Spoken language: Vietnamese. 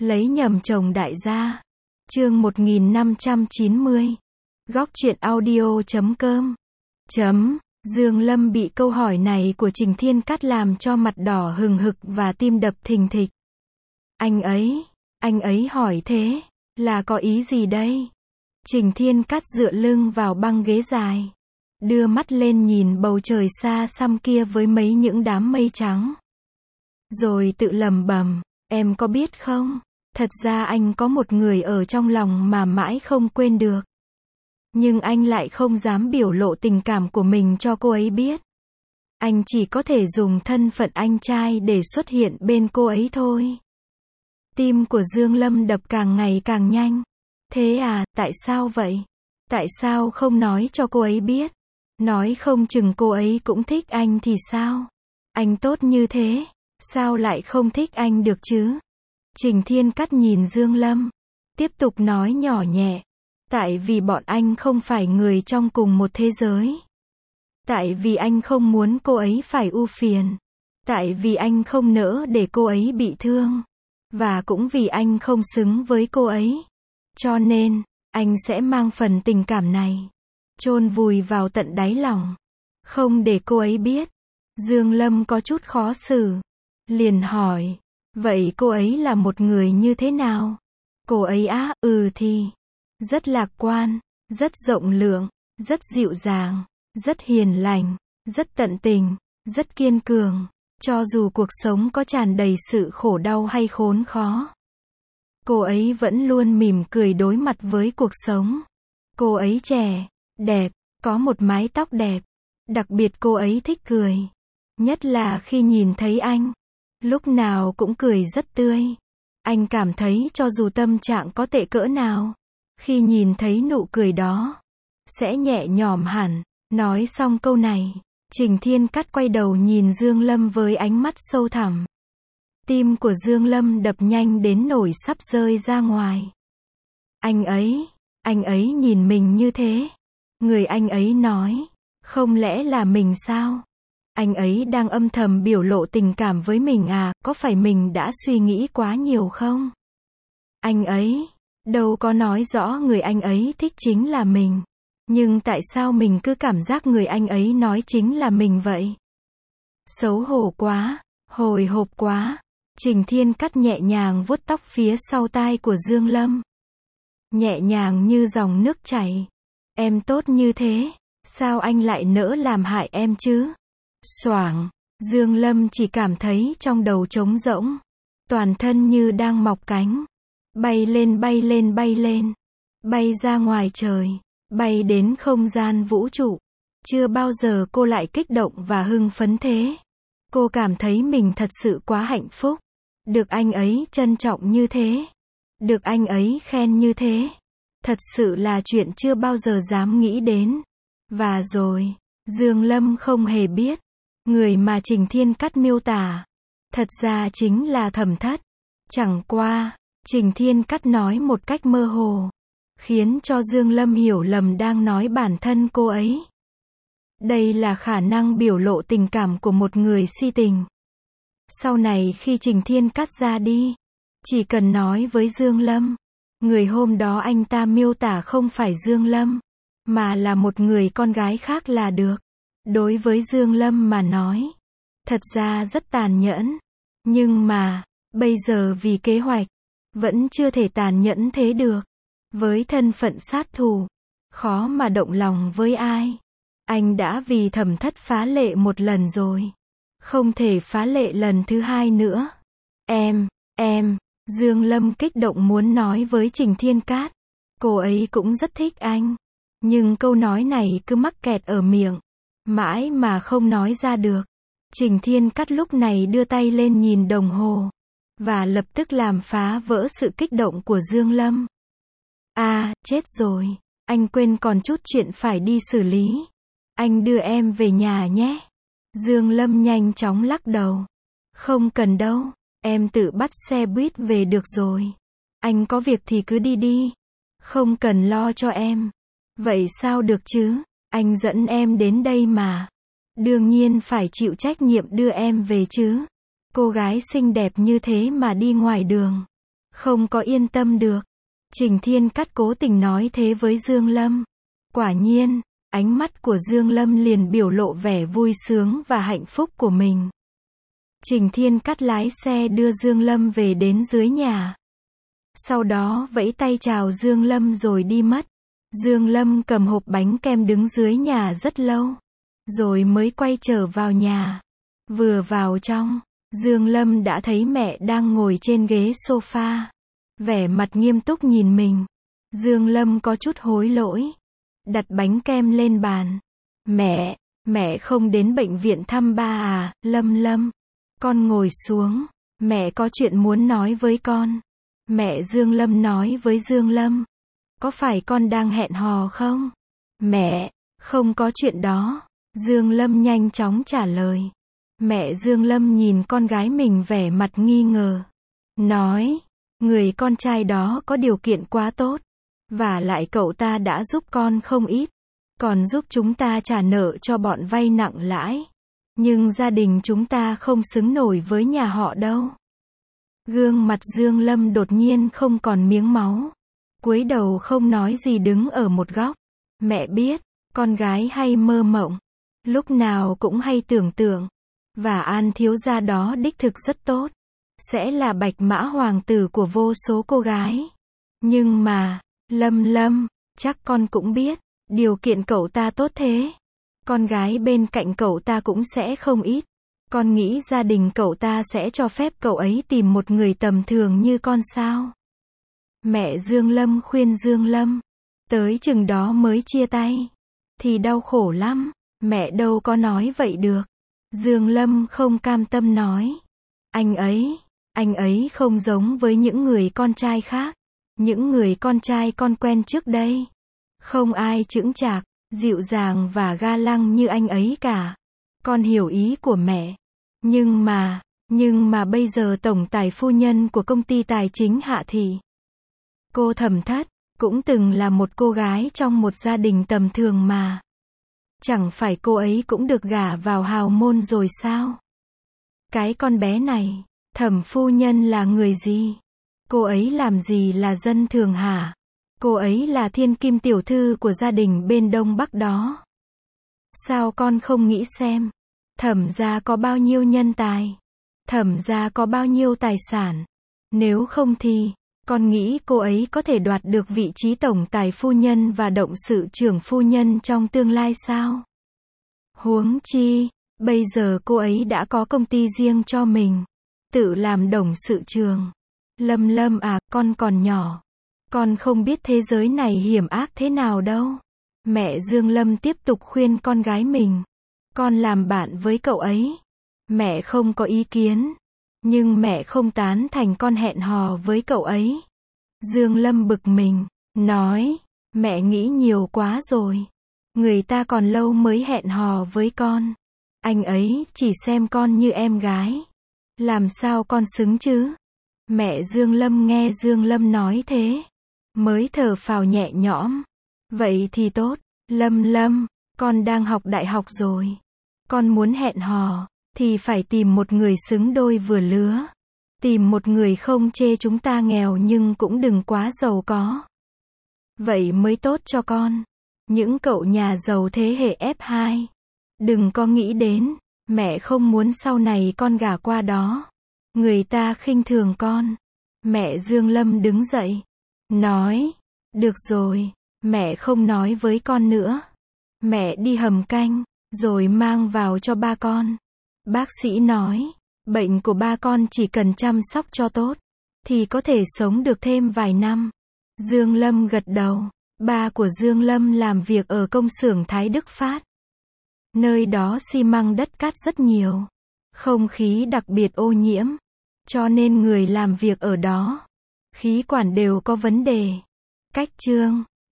Lấy nhầm chồng đại gia. Chương 1590. Góc truyện audio.com. Dương Lâm bị câu hỏi này của Trình Thiên Cát làm cho mặt đỏ hừng hực và tim đập thình thịch. Anh ấy hỏi thế, là có ý gì đây? Trình Thiên Cát dựa lưng vào băng ghế dài, đưa mắt lên nhìn bầu trời xa xăm kia với mấy những đám mây trắng. Rồi tự lẩm bẩm, em có biết không, thật ra anh có một người ở trong lòng mà mãi không quên được. Nhưng anh lại không dám biểu lộ tình cảm của mình cho cô ấy biết. Anh chỉ có thể dùng thân phận anh trai để xuất hiện bên cô ấy thôi. Tim của Dương Lâm đập càng ngày càng nhanh. Thế à, tại sao vậy? Tại sao không nói cho cô ấy biết? Nói không chừng cô ấy cũng thích anh thì sao? Anh tốt như thế, sao lại không thích anh được chứ? Trình Thiên Cát nhìn Dương Lâm, tiếp tục nói nhỏ nhẹ. Tại vì bọn anh không phải người trong cùng một thế giới. Tại vì anh không muốn cô ấy phải ưu phiền. Tại vì anh không nỡ để cô ấy bị thương. Và cũng vì anh không xứng với cô ấy. Cho nên, anh sẽ mang phần tình cảm này chôn vùi vào tận đáy lòng, không để cô ấy biết. Dương Lâm có chút khó xử, liền hỏi, vậy cô ấy là một người như thế nào? Cô ấy á, thì rất lạc quan, rất rộng lượng, rất dịu dàng, rất hiền lành, rất tận tình, rất kiên cường, cho dù cuộc sống có tràn đầy sự khổ đau hay khốn khó. Cô ấy vẫn luôn mỉm cười đối mặt với cuộc sống. Cô ấy trẻ, đẹp, có một mái tóc đẹp. Đặc biệt cô ấy thích cười. Nhất là khi nhìn thấy anh. Lúc nào cũng cười rất tươi. Anh cảm thấy cho dù tâm trạng có tệ cỡ nào, khi nhìn thấy nụ cười đó, sẽ nhẹ nhõm hẳn. Nói xong câu này, Trình Thiên Cát quay đầu nhìn Dương Lâm với ánh mắt sâu thẳm. Tim của Dương Lâm đập nhanh đến nỗi sắp rơi ra ngoài. Anh ấy nhìn mình như thế. Người anh ấy nói, không lẽ là mình sao? Anh ấy đang âm thầm biểu lộ tình cảm với mình à, có phải mình đã suy nghĩ quá nhiều không? Anh ấy đâu có nói rõ người anh ấy thích chính là mình. Nhưng tại sao mình cứ cảm giác người anh ấy nói chính là mình vậy? Xấu hổ quá, hồi hộp quá. Trình Thiên Cát nhẹ nhàng vuốt tóc phía sau tai của Dương Lâm. Nhẹ nhàng như dòng nước chảy. Em tốt như thế, sao anh lại nỡ làm hại em chứ? Xoảng, Dương Lâm chỉ cảm thấy trong đầu trống rỗng. Toàn thân như đang mọc cánh. Bay lên bay lên bay lên. Bay ra ngoài trời. Bay đến không gian vũ trụ. Chưa bao giờ cô lại kích động và hưng phấn thế. Cô cảm thấy mình thật sự quá hạnh phúc. Được anh ấy trân trọng như thế. Được anh ấy khen như thế. Thật sự là chuyện chưa bao giờ dám nghĩ đến. Và rồi, Dương Lâm không hề biết. Người mà Trình Thiên Cát miêu tả, thật ra chính là Thẩm Thất. Chẳng qua, Trình Thiên Cát nói một cách mơ hồ, khiến cho Dương Lâm hiểu lầm đang nói bản thân cô ấy. Đây là khả năng biểu lộ tình cảm của một người si tình. Sau này khi Trình Thiên Cát ra đi, chỉ cần nói với Dương Lâm, người hôm đó anh ta miêu tả không phải Dương Lâm, mà là một người con gái khác là được. Đối với Dương Lâm mà nói, thật ra rất tàn nhẫn. Nhưng mà, bây giờ vì kế hoạch, vẫn chưa thể tàn nhẫn thế được. Với thân phận sát thủ, khó mà động lòng với ai. Anh đã vì Thẩm Thất phá lệ một lần rồi. Không thể phá lệ lần thứ hai nữa. Dương Lâm kích động muốn nói với Trình Thiên Cát. Cô ấy cũng rất thích anh. Nhưng câu nói này cứ mắc kẹt ở miệng. Mãi mà không nói ra được. Trình Thiên Cát lúc này đưa tay lên nhìn đồng hồ. Và lập tức làm phá vỡ sự kích động của Dương Lâm. Chết rồi. Anh quên còn chút chuyện phải đi xử lý. Anh đưa em về nhà nhé. Dương Lâm nhanh chóng lắc đầu. Không cần đâu. Em tự bắt xe buýt về được rồi. Anh có việc thì cứ đi đi. Không cần lo cho em. Vậy sao được chứ? Anh dẫn em đến đây mà. Đương nhiên phải chịu trách nhiệm đưa em về chứ. Cô gái xinh đẹp như thế mà đi ngoài đường. Không có yên tâm được. Trình Thiên Cát cố tình nói thế với Dương Lâm. Quả nhiên, ánh mắt của Dương Lâm liền biểu lộ vẻ vui sướng và hạnh phúc của mình. Trình Thiên Cát lái xe đưa Dương Lâm về đến dưới nhà. Sau đó vẫy tay chào Dương Lâm rồi đi mất. Dương Lâm cầm hộp bánh kem đứng dưới nhà rất lâu, rồi mới quay trở vào nhà. Vừa vào trong, Dương Lâm đã thấy mẹ đang ngồi trên ghế sofa, vẻ mặt nghiêm túc nhìn mình. Dương Lâm có chút hối lỗi, đặt bánh kem lên bàn. Mẹ không đến bệnh viện thăm ba à? Lâm, con ngồi xuống, mẹ có chuyện muốn nói với con. Mẹ Dương Lâm nói với Dương Lâm, có phải con đang hẹn hò không? Mẹ, không có chuyện đó. Dương Lâm nhanh chóng trả lời. Mẹ Dương Lâm nhìn con gái mình vẻ mặt nghi ngờ. Nói, người con trai đó có điều kiện quá tốt. Và lại cậu ta đã giúp con không ít. Còn giúp chúng ta trả nợ cho bọn vay nặng lãi. Nhưng gia đình chúng ta không xứng nổi với nhà họ đâu. Gương mặt Dương Lâm đột nhiên không còn miếng máu. Cúi đầu không nói gì đứng ở một góc. Mẹ biết, con gái hay mơ mộng. Lúc nào cũng hay tưởng tượng. Và An thiếu gia đó đích thực rất tốt. Sẽ là bạch mã hoàng tử của vô số cô gái. Nhưng mà, Lâm, chắc con cũng biết, điều kiện cậu ta tốt thế. Con gái bên cạnh cậu ta cũng sẽ không ít. Con nghĩ gia đình cậu ta sẽ cho phép cậu ấy tìm một người tầm thường như con sao? Mẹ Dương Lâm khuyên Dương Lâm. Tới chừng đó mới chia tay. Thì đau khổ lắm. Mẹ đâu có nói vậy được. Dương Lâm không cam tâm nói. Anh ấy không giống với những người con trai khác. Những người con trai con quen trước đây. Không ai chững chạc, dịu dàng và ga lăng như anh ấy cả. Con hiểu ý của mẹ. Nhưng mà bây giờ tổng tài phu nhân của công ty tài chính Hạ Thị. Cô Thẩm Thất, cũng từng là một cô gái trong một gia đình tầm thường mà. Chẳng phải cô ấy cũng được gả vào hào môn rồi sao? Cái con bé này, Thẩm phu nhân là người gì? Cô ấy làm gì là dân thường hả? Cô ấy là thiên kim tiểu thư của gia đình bên Đông Bắc đó. Sao con không nghĩ xem? Thẩm gia có bao nhiêu nhân tài? Thẩm gia có bao nhiêu tài sản? Nếu không thì, con nghĩ cô ấy có thể đoạt được vị trí tổng tài phu nhân và động sự trưởng phu nhân trong tương lai sao? Huống chi, bây giờ cô ấy đã có công ty riêng cho mình. Tự làm董sự trường. Lâm à, con còn nhỏ. Con không biết thế giới này hiểm ác thế nào đâu. Mẹ Dương Lâm tiếp tục khuyên con gái mình. Con làm bạn với cậu ấy. Mẹ không có ý kiến. Nhưng mẹ không tán thành con hẹn hò với cậu ấy. Dương Lâm bực mình, nói, mẹ nghĩ nhiều quá rồi. Người ta còn lâu mới hẹn hò với con. Anh ấy chỉ xem con như em gái. Làm sao con xứng chứ? Mẹ Dương Lâm nghe Dương Lâm nói thế, mới thở phào nhẹ nhõm. Vậy thì tốt, Lâm, con đang học đại học rồi. Con muốn hẹn hò, thì phải tìm một người xứng đôi vừa lứa. Tìm một người không chê chúng ta nghèo nhưng cũng đừng quá giàu có. Vậy mới tốt cho con. Những cậu nhà giàu thế hệ F2. Đừng có nghĩ đến, mẹ không muốn sau này con gả qua đó. Người ta khinh thường con. Mẹ Dương Lâm đứng dậy. Nói, được rồi, mẹ không nói với con nữa. Mẹ đi hầm canh, rồi mang vào cho ba con. Bác sĩ nói, bệnh của ba con chỉ cần chăm sóc cho tốt, thì có thể sống được thêm vài năm. Dương Lâm gật đầu. Ba của Dương Lâm làm việc ở công xưởng Thái Đức Phát. Nơi đó xi măng đất cát rất nhiều. Không khí đặc biệt ô nhiễm. Cho nên người làm việc ở đó, khí quản đều có vấn đề. Cách chương